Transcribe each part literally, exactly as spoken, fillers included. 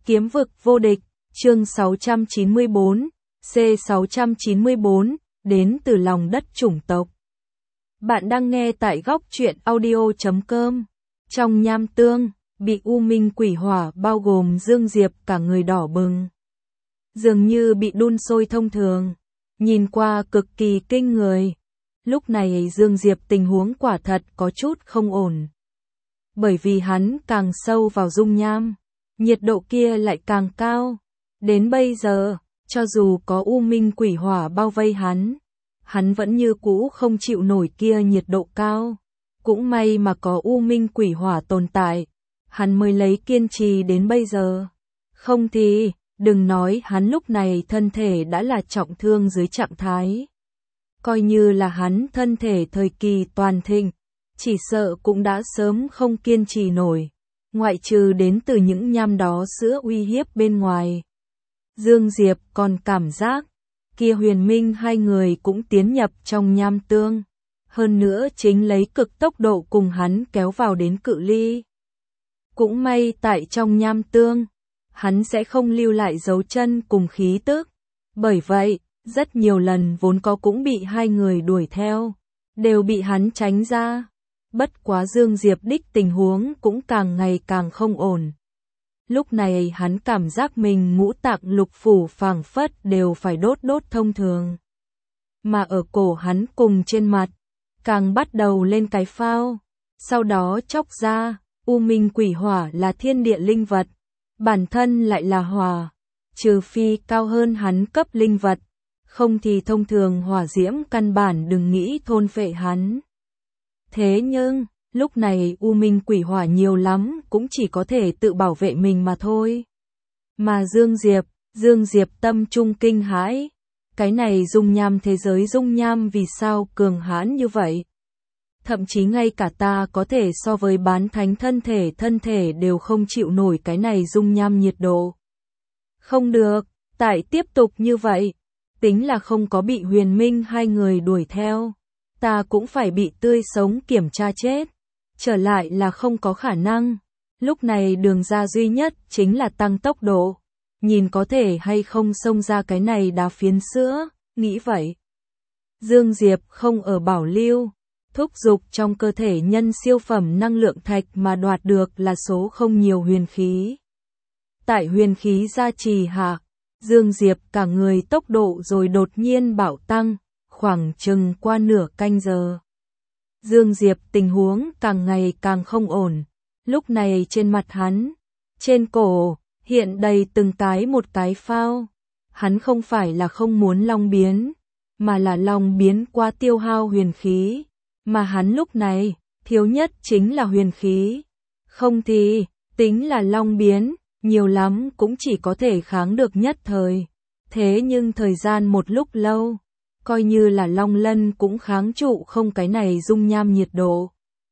Kiếm vực vô địch, chương sáu trăm chín mươi bốn, C sáu trăm chín mươi bốn, đến từ lòng đất chủng tộc. Bạn đang nghe tại góc truyện audio chấm com. Trong nham tương, bị u minh quỷ hỏa bao gồm Dương Diệp cả người đỏ bừng. Dường như bị đun sôi thông thường, nhìn qua cực kỳ kinh người. Lúc này Dương Diệp tình huống quả thật có chút không ổn. Bởi vì hắn càng sâu vào dung nham, nhiệt độ kia lại càng cao. Đến bây giờ, cho dù có u minh quỷ hỏa bao vây hắn, hắn vẫn như cũ không chịu nổi kia nhiệt độ cao. Cũng may mà có u minh quỷ hỏa tồn tại, hắn mới lấy kiên trì đến bây giờ. Không thì, đừng nói hắn lúc này thân thể đã là trọng thương dưới trạng thái. Coi như là hắn thân thể thời kỳ toàn thịnh, chỉ sợ cũng đã sớm không kiên trì nổi, ngoại trừ đến từ những nham đó sữa uy hiếp bên ngoài. Dương Diệp còn cảm giác, kia Huyền Minh hai người cũng tiến nhập trong nham tương, hơn nữa chính lấy cực tốc độ cùng hắn kéo vào đến cự ly. Cũng may tại trong nham tương, hắn sẽ không lưu lại dấu chân cùng khí tức, bởi vậy, rất nhiều lần vốn có cũng bị hai người đuổi theo, đều bị hắn tránh ra. Bất quá Dương Diệp đích tình huống cũng càng ngày càng không ổn. Lúc này hắn cảm giác mình ngũ tạng lục phủ phảng phất đều phải đốt đốt thông thường. Mà ở cổ hắn cùng trên mặt, càng bắt đầu lên cái phao. Sau đó chốc ra, u minh quỷ hỏa là thiên địa linh vật, bản thân lại là hỏa, trừ phi cao hơn hắn cấp linh vật, không thì thông thường hỏa diễm căn bản đừng nghĩ thôn phệ hắn. Thế nhưng, lúc này u minh quỷ hỏa nhiều lắm cũng chỉ có thể tự bảo vệ mình mà thôi. Mà Dương Diệp, Dương Diệp tâm trung kinh hãi. Cái này dung nham thế giới dung nham vì sao cường hãn như vậy? Thậm chí ngay cả ta có thể so với bán thánh thân thể thân thể đều không chịu nổi cái này dung nham nhiệt độ. Không được, tại tiếp tục như vậy, tính là không có bị Huyền Minh hai người đuổi theo, ta cũng phải bị tươi sống kiểm tra chết. Trở lại là không có khả năng. Lúc này đường ra duy nhất chính là tăng tốc độ, nhìn có thể hay không xông ra cái này đá phiến sữa, nghĩ vậy. Dương Diệp không ở bảo lưu, thúc dục trong cơ thể nhân siêu phẩm năng lượng thạch mà đoạt được là số không nhiều huyền khí. Tại huyền khí gia trì hạ, Dương Diệp cả người tốc độ rồi đột nhiên bạo tăng, khoảng chừng qua nửa canh giờ. Dương Diệp tình huống càng ngày càng không ổn, lúc này trên mặt hắn, trên cổ, hiện đầy từng cái một cái phao. Hắn không phải là không muốn long biến, mà là long biến qua tiêu hao huyền khí, mà hắn lúc này, thiếu nhất chính là huyền khí. Không thì, tính là long biến, nhiều lắm cũng chỉ có thể kháng được nhất thời. Thế nhưng thời gian một lúc lâu, coi như là long lân cũng kháng trụ không cái này dung nham nhiệt độ.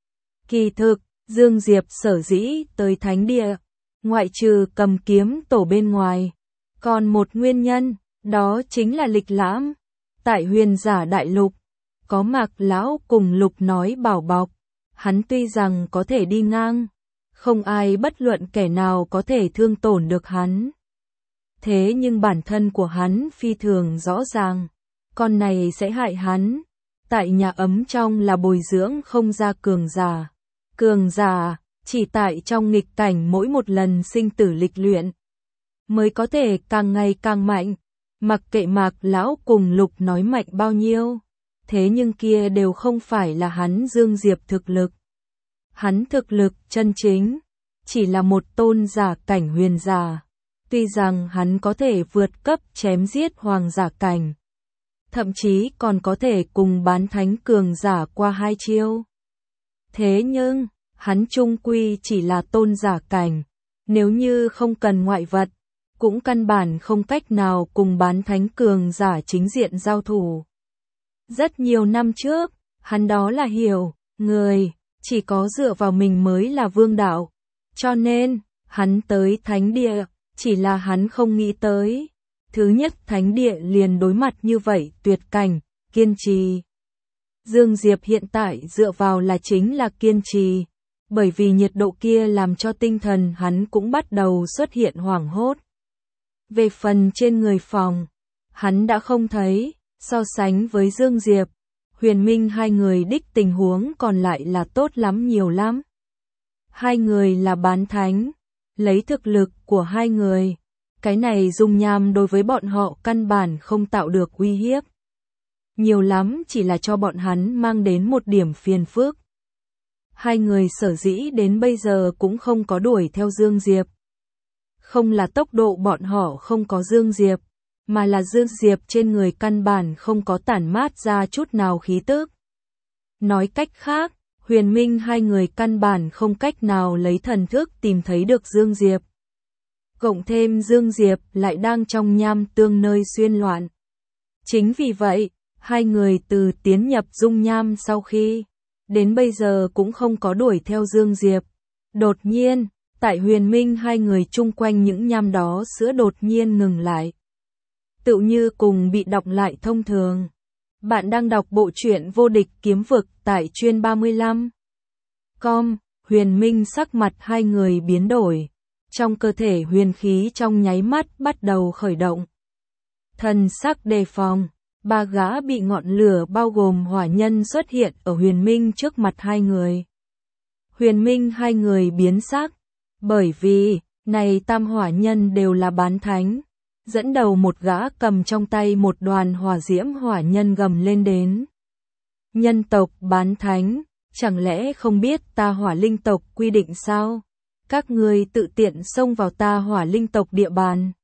Kỳ thực, Dương Diệp sở dĩ tới thánh địa, ngoại trừ cầm kiếm tổ bên ngoài, còn một nguyên nhân, đó chính là lịch lãm. Tại huyền giả đại lục, có Mạc lão cùng Lục nói bảo bọc, hắn tuy rằng có thể đi ngang, không ai bất luận kẻ nào có thể thương tổn được hắn. Thế nhưng bản thân của hắn phi thường rõ ràng, con này sẽ hại hắn. Tại nhà ấm trong là bồi dưỡng không ra cường giả. Cường giả, chỉ tại trong nghịch cảnh mỗi một lần sinh tử lịch luyện, mới có thể càng ngày càng mạnh. Mặc kệ Mạc lão cùng Lục nói mạnh bao nhiêu, thế nhưng kia đều không phải là hắn Dương Diệp thực lực. Hắn thực lực chân chính, chỉ là một tôn giả cảnh huyền giả. Tuy rằng hắn có thể vượt cấp chém giết hoàng giả cảnh, thậm chí còn có thể cùng bán thánh cường giả qua hai chiêu. Thế nhưng, hắn chung quy chỉ là tôn giả cảnh, nếu như không cần ngoại vật, cũng căn bản không cách nào cùng bán thánh cường giả chính diện giao thủ. Rất nhiều năm trước, hắn đó là hiểu, người, chỉ có dựa vào mình mới là vương đạo. Cho nên, hắn tới thánh địa, chỉ là hắn không nghĩ tới. Thứ nhất thánh địa liền đối mặt như vậy tuyệt cảnh, kiên trì. Dương Diệp hiện tại dựa vào là chính là kiên trì. bởi vì nhiệt độ kia làm cho tinh thần hắn cũng bắt đầu xuất hiện hoảng hốt. Về phần trên người phòng, hắn đã không thấy, so sánh với Dương Diệp, Huyền Minh hai người đích tình huống còn lại là tốt lắm nhiều lắm. Hai người là bán thánh, lấy thực lực của hai người, cái này dung nham đối với bọn họ căn bản không tạo được uy hiếp. Nhiều lắm chỉ là cho bọn hắn mang đến một điểm phiền phức. Hai người sở dĩ đến bây giờ cũng không có đuổi theo Dương Diệp. Không là tốc độ bọn họ không có Dương Diệp, mà là Dương Diệp trên người căn bản không có tản mát ra chút nào khí tức. Nói cách khác, Huyền Minh hai người căn bản không cách nào lấy thần thức tìm thấy được Dương Diệp. Cộng thêm Dương Diệp lại đang trong nham tương nơi xuyên loạn. Chính vì vậy, hai người từ tiến nhập dung nham sau khi, đến bây giờ cũng không có đuổi theo Dương Diệp. Đột nhiên, tại Huyền Minh hai người chung quanh những nham đó sữa đột nhiên ngừng lại. Tựu như cùng bị đọc lại thông thường. Bạn đang đọc bộ truyện Vô Địch Kiếm Vực tại Chuyên ba mươi lăm. Com, Huyền Minh sắc mặt hai người biến đổi. Trong cơ thể huyền khí trong nháy mắt bắt đầu khởi động. Thần sắc đề phòng, ba gã bị ngọn lửa bao gồm hỏa nhân xuất hiện ở Huyền Minh trước mặt hai người. Huyền Minh hai người biến sắc, bởi vì, này tam hỏa nhân đều là bán thánh. Dẫn đầu một gã cầm trong tay một đoàn hỏa diễm hỏa nhân gầm lên đến. Nhân tộc bán thánh, chẳng lẽ không biết ta hỏa linh tộc quy định sao? Các ngươi tự tiện xông vào ta hỏa linh tộc địa bàn.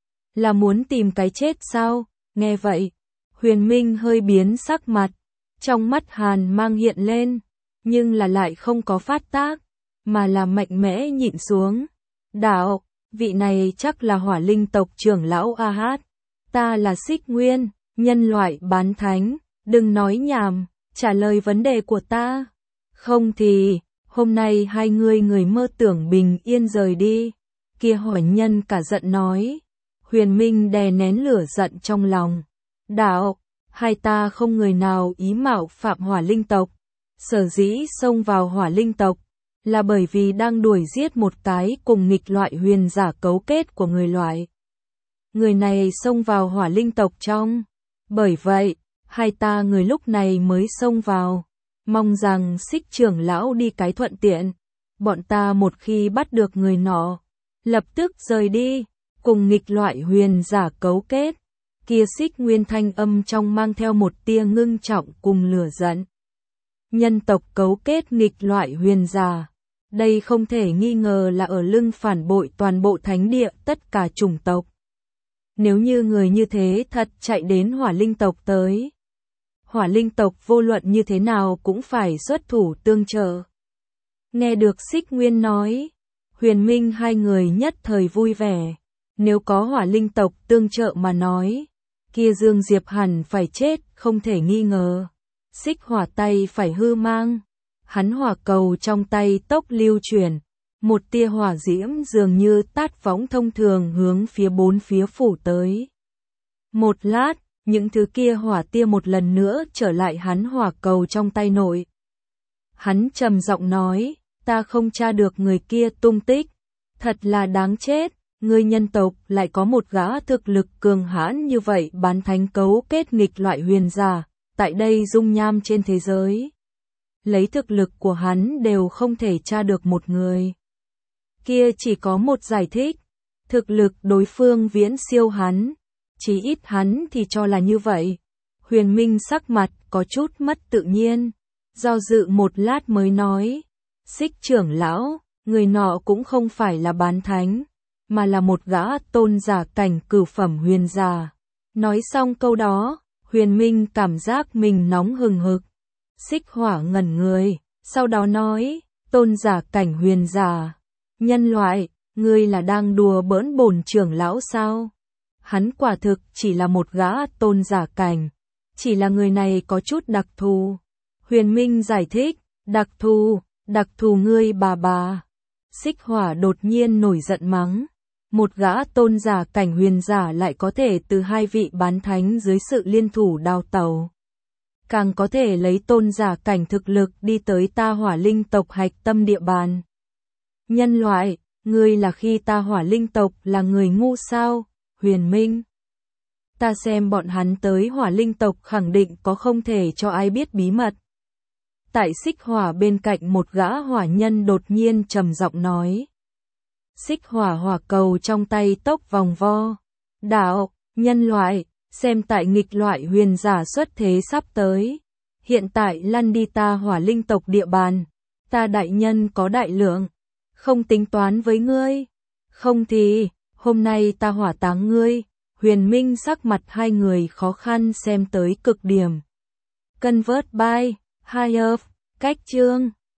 Là muốn tìm cái chết sao? Nghe vậy, Huyền Minh hơi biến sắc mặt, trong mắt hàn mang hiện lên, nhưng là lại không có phát tác, mà là mạnh mẽ nhịn xuống. Đạo, vị này chắc là hỏa linh tộc trưởng lão A Hát. Ta là Xích Nguyên, nhân loại bán thánh, đừng nói nhảm, trả lời vấn đề của ta. Không thì, hôm nay hai ngươi người mơ tưởng bình yên rời đi. Kia hỏa nhân cả giận nói. Huyền Minh đè nén lửa giận trong lòng. Đạo, hai ta không người nào ý mạo phạm hỏa linh tộc. Sở dĩ xông vào hỏa linh tộc, là bởi vì đang đuổi giết một cái cùng nghịch loại huyền giả cấu kết của người loại. Người này xông vào hỏa linh tộc trong. Bởi vậy, hai ta người lúc này mới xông vào. Mong rằng Xích trưởng lão đi cái thuận tiện. Bọn ta một khi bắt được người nọ, lập tức rời đi, cùng nghịch loại huyền giả cấu kết. Kia Xích Nguyên thanh âm trong mang theo một tia ngưng trọng cùng lửa giận. Nhân tộc cấu kết nghịch loại huyền giả. Đây không thể nghi ngờ là ở lưng phản bội toàn bộ thánh địa tất cả chủng tộc. Nếu như người như thế thật chạy đến hỏa linh tộc tới, hỏa linh tộc vô luận như thế nào cũng phải xuất thủ tương trợ. Nghe được Xích Nguyên nói, Huyền Minh hai người nhất thời vui vẻ. Nếu có hỏa linh tộc tương trợ mà nói, kia Dương Diệp hẳn phải chết không thể nghi ngờ. Xích hỏa tay phải hư mang. Hắn hỏa cầu trong tay tốc lưu chuyển, một tia hỏa diễm dường như tát phóng thông thường hướng phía bốn phía phủ tới. Một lát, những thứ kia hỏa tia một lần nữa trở lại hắn hỏa cầu trong tay nội. Hắn trầm giọng nói, ta không tra được người kia tung tích, thật là đáng chết, người nhân tộc lại có một gã thực lực cường hãn như vậy bán thánh cấu kết nghịch loại huyền giả, tại đây dung nham trên thế giới. Lấy thực lực của hắn đều không thể tra được một người. Kia chỉ có một giải thích, thực lực đối phương viễn siêu hắn, chỉ ít hắn thì cho là như vậy. Huyền Minh sắc mặt có chút mất tự nhiên, do dự một lát mới nói, Xích trưởng lão, người nọ cũng không phải là bán thánh, mà là một gã tôn giả cảnh cửu phẩm huyền giả. Nói xong câu đó, Huyền Minh cảm giác mình nóng hừng hực. Xích hỏa ngẩn người, sau đó nói, tôn giả cảnh huyền giả. Nhân loại, ngươi là đang đùa bỡn bổn trưởng lão sao? Hắn quả thực chỉ là một gã tôn giả cảnh, chỉ là người này có chút đặc thù. Huyền Minh giải thích, đặc thù, đặc thù ngươi bà bà. Xích hỏa đột nhiên nổi giận mắng. Một gã tôn giả cảnh huyền giả lại có thể từ hai vị bán thánh dưới sự liên thủ đào tẩu. càng có thể lấy tôn giả cảnh thực lực đi tới ta hỏa linh tộc hạch tâm địa bàn. Nhân loại, ngươi là khi ta hỏa linh tộc là người ngu sao? Huyền Minh. Ta xem bọn hắn tới hỏa linh tộc khẳng định có không thể cho ai biết bí mật. Tại xích hỏa bên cạnh một gã hỏa nhân đột nhiên trầm giọng nói. Xích hỏa hỏa cầu trong tay tốc vòng vo. Đạo, nhân loại, xem tại nghịch loại huyền giả xuất thế sắp tới. Hiện tại lăn đi ta hỏa linh tộc địa bàn. Ta đại nhân có đại lượng. Không tính toán với ngươi. Không thì, hôm nay ta hỏa táng ngươi. Huyền Minh sắc mặt hai người khó khăn xem tới cực điểm. Convert by, higher, cách chương.